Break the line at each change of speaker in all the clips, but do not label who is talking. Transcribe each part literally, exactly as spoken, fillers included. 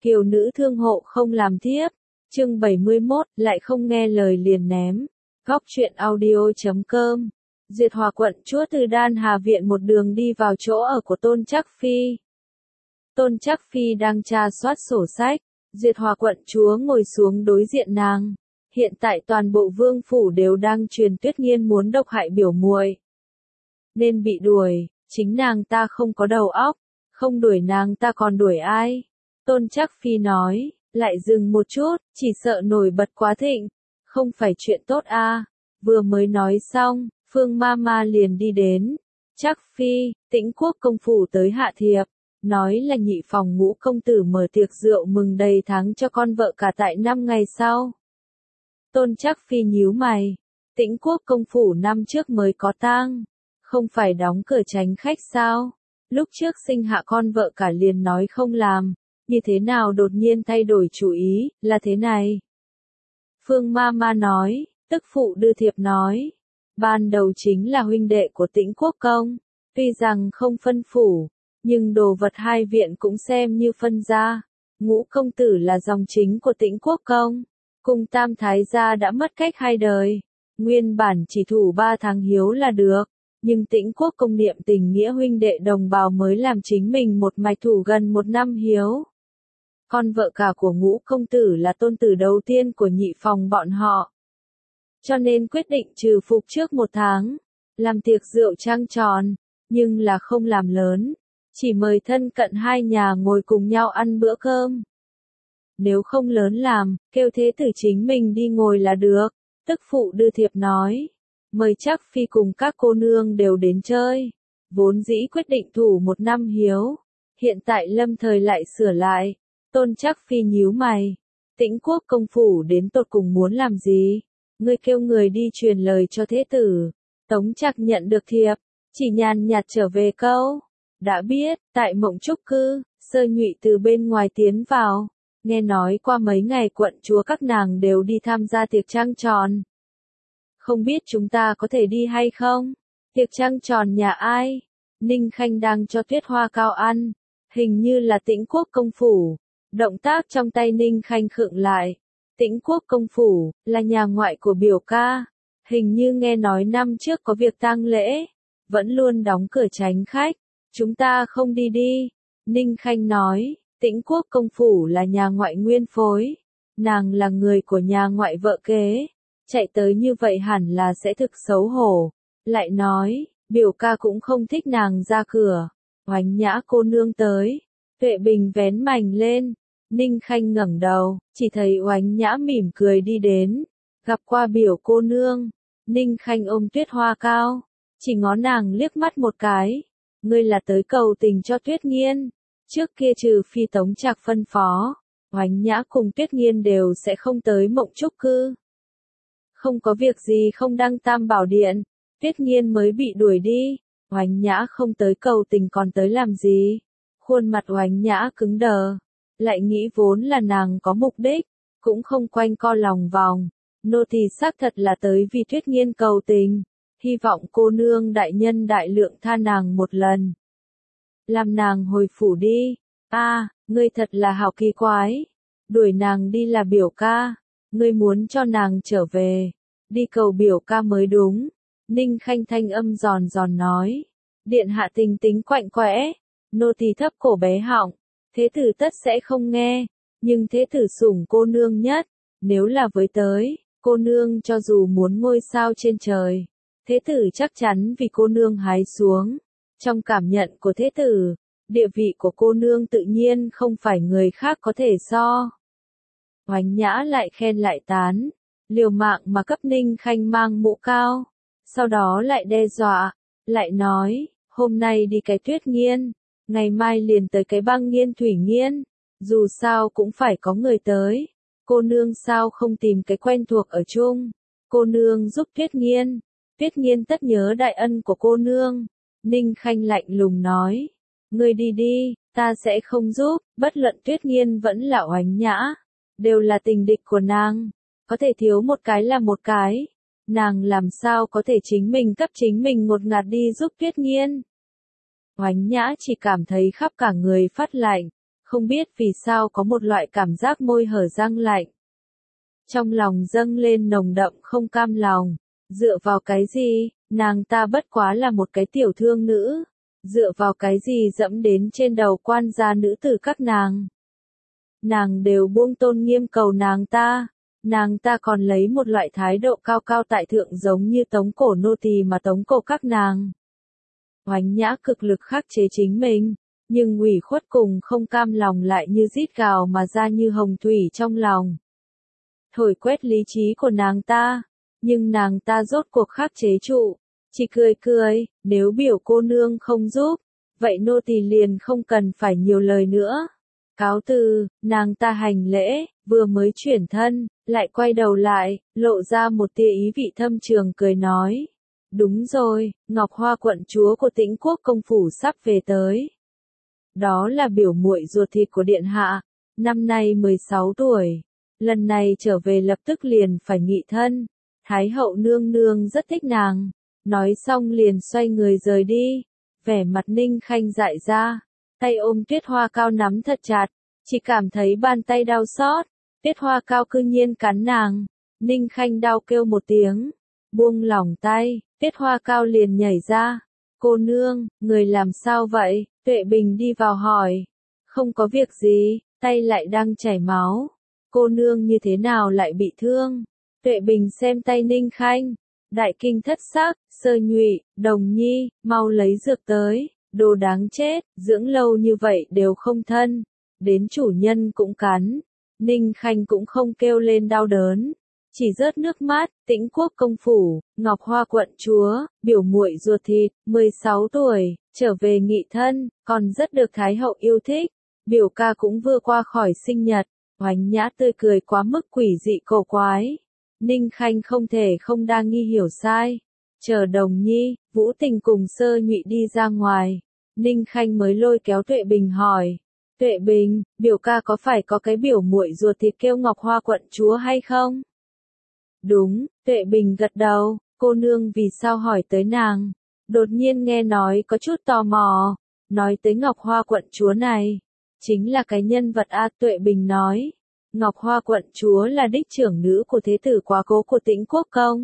Kiều nữ thương hộ không làm thiếp. Chương bảy mươi mốt, lại không nghe lời liền ném. Góc truyện audio chấm com. Duyệt Hòa quận chúa từ Đan Hà viện một đường đi vào chỗ ở của Tôn Trắc Phi. Tôn Trắc Phi đang tra soát sổ sách. Duyệt Hòa quận chúa ngồi xuống đối diện nàng. Hiện tại toàn bộ vương phủ đều đang truyền Tuyết Nghiên muốn độc hại biểu muội, nên bị đuổi. Chính nàng ta không có đầu óc, không đuổi nàng ta còn đuổi ai? Tôn Trắc Phi nói, lại dừng một chút, chỉ sợ nổi bật quá thịnh, không phải chuyện tốt a. À. Vừa mới nói xong, Phương Mama liền đi đến. Trắc Phi, Tĩnh Quốc công phủ tới hạ thiệp, nói là nhị phòng Ngũ công tử mở tiệc rượu mừng đầy tháng cho con vợ cả tại năm ngày sau. Tôn Trắc Phi nhíu mày, Tĩnh Quốc công phủ năm trước mới có tang, không phải đóng cửa tránh khách sao? Lúc trước sinh hạ con vợ cả liền nói không làm, như thế nào đột nhiên thay đổi chủ ý, là thế này. Phương Mama nói, tức phụ đưa thiệp nói, ban đầu chính là huynh đệ của Tĩnh Quốc công, tuy rằng không phân phủ, nhưng đồ vật hai viện cũng xem như phân gia. Ngũ công tử là dòng chính của Tĩnh Quốc công, cùng tam thái gia đã mất cách hai đời, nguyên bản chỉ thủ ba tháng hiếu là được. Nhưng Tĩnh Quốc công niệm tình nghĩa huynh đệ đồng bào mới làm chính mình một mạch thủ gần một năm hiếu. Con vợ cả của Ngũ công tử là tôn tử đầu tiên của nhị phòng bọn họ. Cho nên quyết định trừ phục trước một tháng, làm tiệc rượu trang tròn, nhưng là không làm lớn, chỉ mời thân cận hai nhà ngồi cùng nhau ăn bữa cơm. Nếu không lớn làm, kêu thế tử chính mình đi ngồi là được, tức phụ đưa thiệp nói. Mời Trắc Phi cùng các cô nương đều đến chơi. Vốn dĩ quyết định thủ một năm hiếu. Hiện tại lâm thời lại sửa lại. Tôn Trắc Phi nhíu mày. Tĩnh Quốc công phủ đến tột cùng muốn làm gì? Ngươi kêu người đi truyền lời cho thế tử. Tống Trạc nhận được thiệp, chỉ nhàn nhạt trở về câu. Đã biết, tại Mộng Trúc cư, Sơ Nhụy từ bên ngoài tiến vào. Nghe nói qua mấy ngày quận chúa các nàng đều đi tham gia tiệc trăng tròn. Không biết chúng ta có thể đi hay không? Tiệc trăng tròn nhà ai? Ninh Khanh đang cho Tuyết Hoa Cao ăn. Hình như là Tĩnh Quốc công phủ. Động tác trong tay Ninh Khanh khựng lại. Tĩnh Quốc công phủ, là nhà ngoại của biểu ca. Hình như nghe nói năm trước có việc tang lễ. Vẫn luôn đóng cửa tránh khách. Chúng ta không đi đi. Ninh Khanh nói, Tĩnh Quốc công phủ là nhà ngoại nguyên phối. Nàng là người của nhà ngoại vợ kế. Chạy tới như vậy hẳn là sẽ thực xấu hổ. Lại nói, biểu ca cũng không thích nàng ra cửa. Oánh Nhã cô nương tới. Tuệ Bình vén mành lên. Ninh Khanh ngẩng đầu, chỉ thấy Oánh Nhã mỉm cười đi đến. Gặp qua biểu cô nương. Ninh Khanh ôm Tuyết Hoa Cao. Chỉ ngó nàng liếc mắt một cái. Ngươi là tới cầu tình cho Tuyết Nghiên. Trước kia trừ phi Tống Trạc phân phó, Oánh Nhã cùng Tuyết Nghiên đều sẽ không tới Mộng Trúc cư. Không có việc gì không đăng Tam Bảo Điện, Tuyết Nghiên mới bị đuổi đi, Oánh Nhã không tới cầu tình còn tới làm gì? Khuôn mặt Oánh Nhã cứng đờ, lại nghĩ vốn là nàng có mục đích, cũng không quanh co lòng vòng, nô tỳ xác thật là tới vì Tuyết Nghiên cầu tình, hy vọng cô nương đại nhân đại lượng tha nàng một lần. Làm nàng hồi phủ đi. A, à, ngươi thật là hảo kỳ quái. Đuổi nàng đi là biểu ca. Ngươi muốn cho nàng trở về. Đi cầu biểu ca mới đúng. Ninh Khanh thanh âm giòn giòn nói. Điện hạ tình tính quạnh quẽ. Nô tỳ thấp cổ bé họng. Thế tử tất sẽ không nghe. Nhưng thế tử sủng cô nương nhất. Nếu là với tới, cô nương cho dù muốn ngôi sao trên trời. Thế tử chắc chắn vì cô nương hái xuống. Trong cảm nhận của thế tử, địa vị của cô nương tự nhiên không phải người khác có thể so. Oánh Nhã lại khen lại tán, liều mạng mà cấp Ninh Khanh mang mũ cao, sau đó lại đe dọa, lại nói, hôm nay đi cái Tuyết Nghiên, ngày mai liền tới cái Băng Nghiên Thủy Nghiên, dù sao cũng phải có người tới, cô nương sao không tìm cái quen thuộc ở chung, cô nương giúp Tuyết Nghiên, Tuyết Nghiên tất nhớ đại ân của cô nương. Ninh Khanh lạnh lùng nói, ngươi đi đi, ta sẽ không giúp, bất luận Tuyết Nghiên vẫn là Oánh Nhã, đều là tình địch của nàng, có thể thiếu một cái là một cái, nàng làm sao có thể chính mình cấp chính mình ngột ngạt đi giúp Tuyết Nghiên. Oánh Nhã chỉ cảm thấy khắp cả người phát lạnh, không biết vì sao có một loại cảm giác môi hở răng lạnh. Trong lòng dâng lên nồng đậm không cam lòng, dựa vào cái gì, nàng ta bất quá là một cái tiểu thương nữ, dựa vào cái gì dẫm đến trên đầu quan gia nữ tử các nàng. Nàng đều buông tôn nghiêm cầu nàng ta, nàng ta còn lấy một loại thái độ cao cao tại thượng giống như tống cổ nô tỳ mà tống cổ các nàng. Oánh Nhã cực lực khắc chế chính mình, nhưng ủy khuất cùng không cam lòng lại như rít gào mà ra như hồng thủy trong lòng. Thổi quét lý trí của nàng ta, nhưng nàng ta rốt cuộc khắc chế trụ, chỉ cười cười, nếu biểu cô nương không giúp, vậy nô tỳ liền không cần phải nhiều lời nữa. Cáo từ, nàng ta hành lễ, vừa mới chuyển thân, lại quay đầu lại, lộ ra một tia ý vị thâm trường cười nói. Đúng rồi, Ngọc Hoa quận chúa của Tĩnh Quốc công phủ sắp về tới. Đó là biểu muội ruột thịt của điện hạ, năm nay mười sáu tuổi, lần này trở về lập tức liền phải nghị thân, Thái hậu nương nương rất thích nàng, nói xong liền xoay người rời đi, vẻ mặt Ninh Khanh dại ra, tay ôm Tuyết Hoa Cao nắm thật chặt, chỉ cảm thấy bàn tay đau xót, Tuyết Hoa Cao cư nhiên cắn nàng, Ninh Khanh đau kêu một tiếng, buông lỏng tay, Tuyết Hoa Cao liền nhảy ra, cô nương, người làm sao vậy, Tuệ Bình đi vào hỏi, không có việc gì, tay lại đang chảy máu, cô nương như thế nào lại bị thương, Tuệ Bình xem tay Ninh Khanh, đại kinh thất sắc, Sơ Nhụy, Đồng Nhi, mau lấy dược tới, đồ đáng chết, dưỡng lâu như vậy đều không thân, đến chủ nhân cũng cắn, Ninh Khanh cũng không kêu lên đau đớn. Chỉ rớt nước mắt, Tĩnh Quốc công phủ, Ngọc Hoa quận chúa, biểu muội ruột thịt, mười sáu tuổi, trở về nghị thân, còn rất được Thái hậu yêu thích. Biểu ca cũng vừa qua khỏi sinh nhật, Oánh Nhã tươi cười quá mức quỷ dị cổ quái. Ninh Khanh không thể không đa nghi hiểu sai. Chờ Đồng Nhi, Vũ Tình cùng Sơ Nhụy đi ra ngoài, Ninh Khanh mới lôi kéo Tuệ Bình hỏi. Tuệ Bình, biểu ca có phải có cái biểu muội ruột thịt kêu Ngọc Hoa quận chúa hay không? Đúng, Tuệ Bình gật đầu, cô nương vì sao hỏi tới nàng? Đột nhiên nghe nói có chút tò mò, nói tới Ngọc Hoa quận chúa này, chính là cái nhân vật A. Tuệ Bình nói, Ngọc Hoa quận chúa là đích trưởng nữ của thế tử quá cố của Tĩnh Quốc công.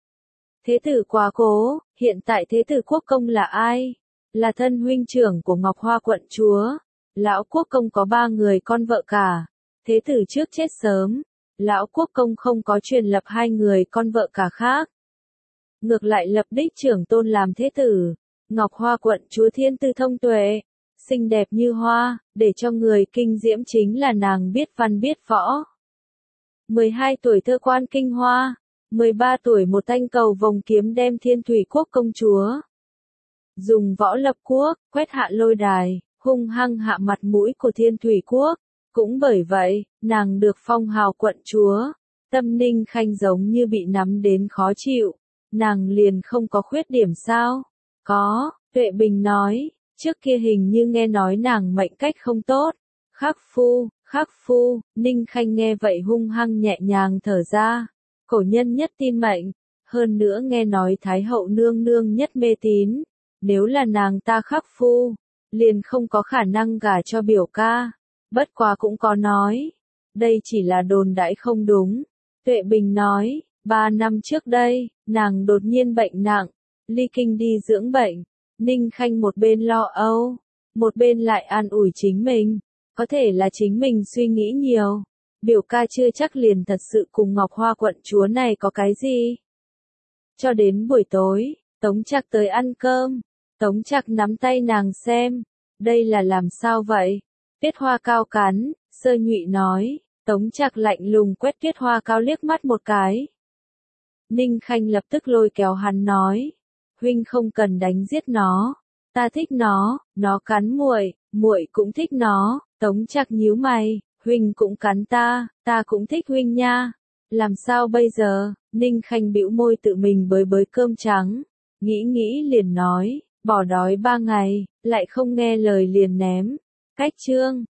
Thế tử quá cố, hiện tại thế tử quốc công là ai? Là thân huynh trưởng của Ngọc Hoa quận chúa. Lão quốc công có ba người con vợ cả, thế tử trước chết sớm. Lão quốc công không có truyền lập hai người con vợ cả khác. Ngược lại lập đích trưởng tôn làm thế tử. Ngọc Hoa quận chúa thiên tư thông tuệ, xinh đẹp như hoa, để cho người kinh diễm chính là nàng biết văn biết võ. mười hai tuổi thơ quan kinh hoa, mười ba tuổi một thanh cầu vòng kiếm đem Thiên Thủy quốc công chúa. Dùng võ lập quốc, quét hạ lôi đài, hung hăng hạ mặt mũi của Thiên Thủy quốc. Cũng bởi vậy, nàng được phong hào quận chúa, tâm Ninh Khanh giống như bị nắm đến khó chịu, nàng liền không có khuyết điểm sao? Có, Tuệ Bình nói, trước kia hình như nghe nói nàng mệnh cách không tốt, khắc phu, khắc phu, Ninh Khanh nghe vậy hung hăng nhẹ nhàng thở ra, cổ nhân nhất tin mệnh, hơn nữa nghe nói Thái hậu nương nương nhất mê tín, nếu là nàng ta khắc phu, liền không có khả năng gả cho biểu ca. Bất quá cũng có nói, đây chỉ là đồn đãi không đúng. Tuệ Bình nói, ba năm trước đây, nàng đột nhiên bệnh nặng, ly kinh đi dưỡng bệnh. Ninh Khanh một bên lo âu, một bên lại an ủi chính mình, có thể là chính mình suy nghĩ nhiều. Biểu ca chưa chắc liền thật sự cùng Ngọc Hoa quận chúa này có cái gì. Cho đến buổi tối, Tống Trạc tới ăn cơm, Tống Trạc nắm tay nàng xem, đây là làm sao vậy? Tuyết Hoa Cao cắn, Sơ Nhụy nói, Tống Trạc lạnh lùng quét Tuyết Hoa Cao liếc mắt một cái. Ninh Khanh lập tức lôi kéo hắn nói, huynh không cần đánh giết nó, ta thích nó, nó cắn muội, muội cũng thích nó. Tống Trạc nhíu mày, huynh cũng cắn ta, ta cũng thích huynh nha. Làm sao bây giờ? Ninh Khanh bĩu môi tự mình bới bới cơm trắng, nghĩ nghĩ liền nói, bỏ đói ba ngày, lại không nghe lời liền ném. Cách chương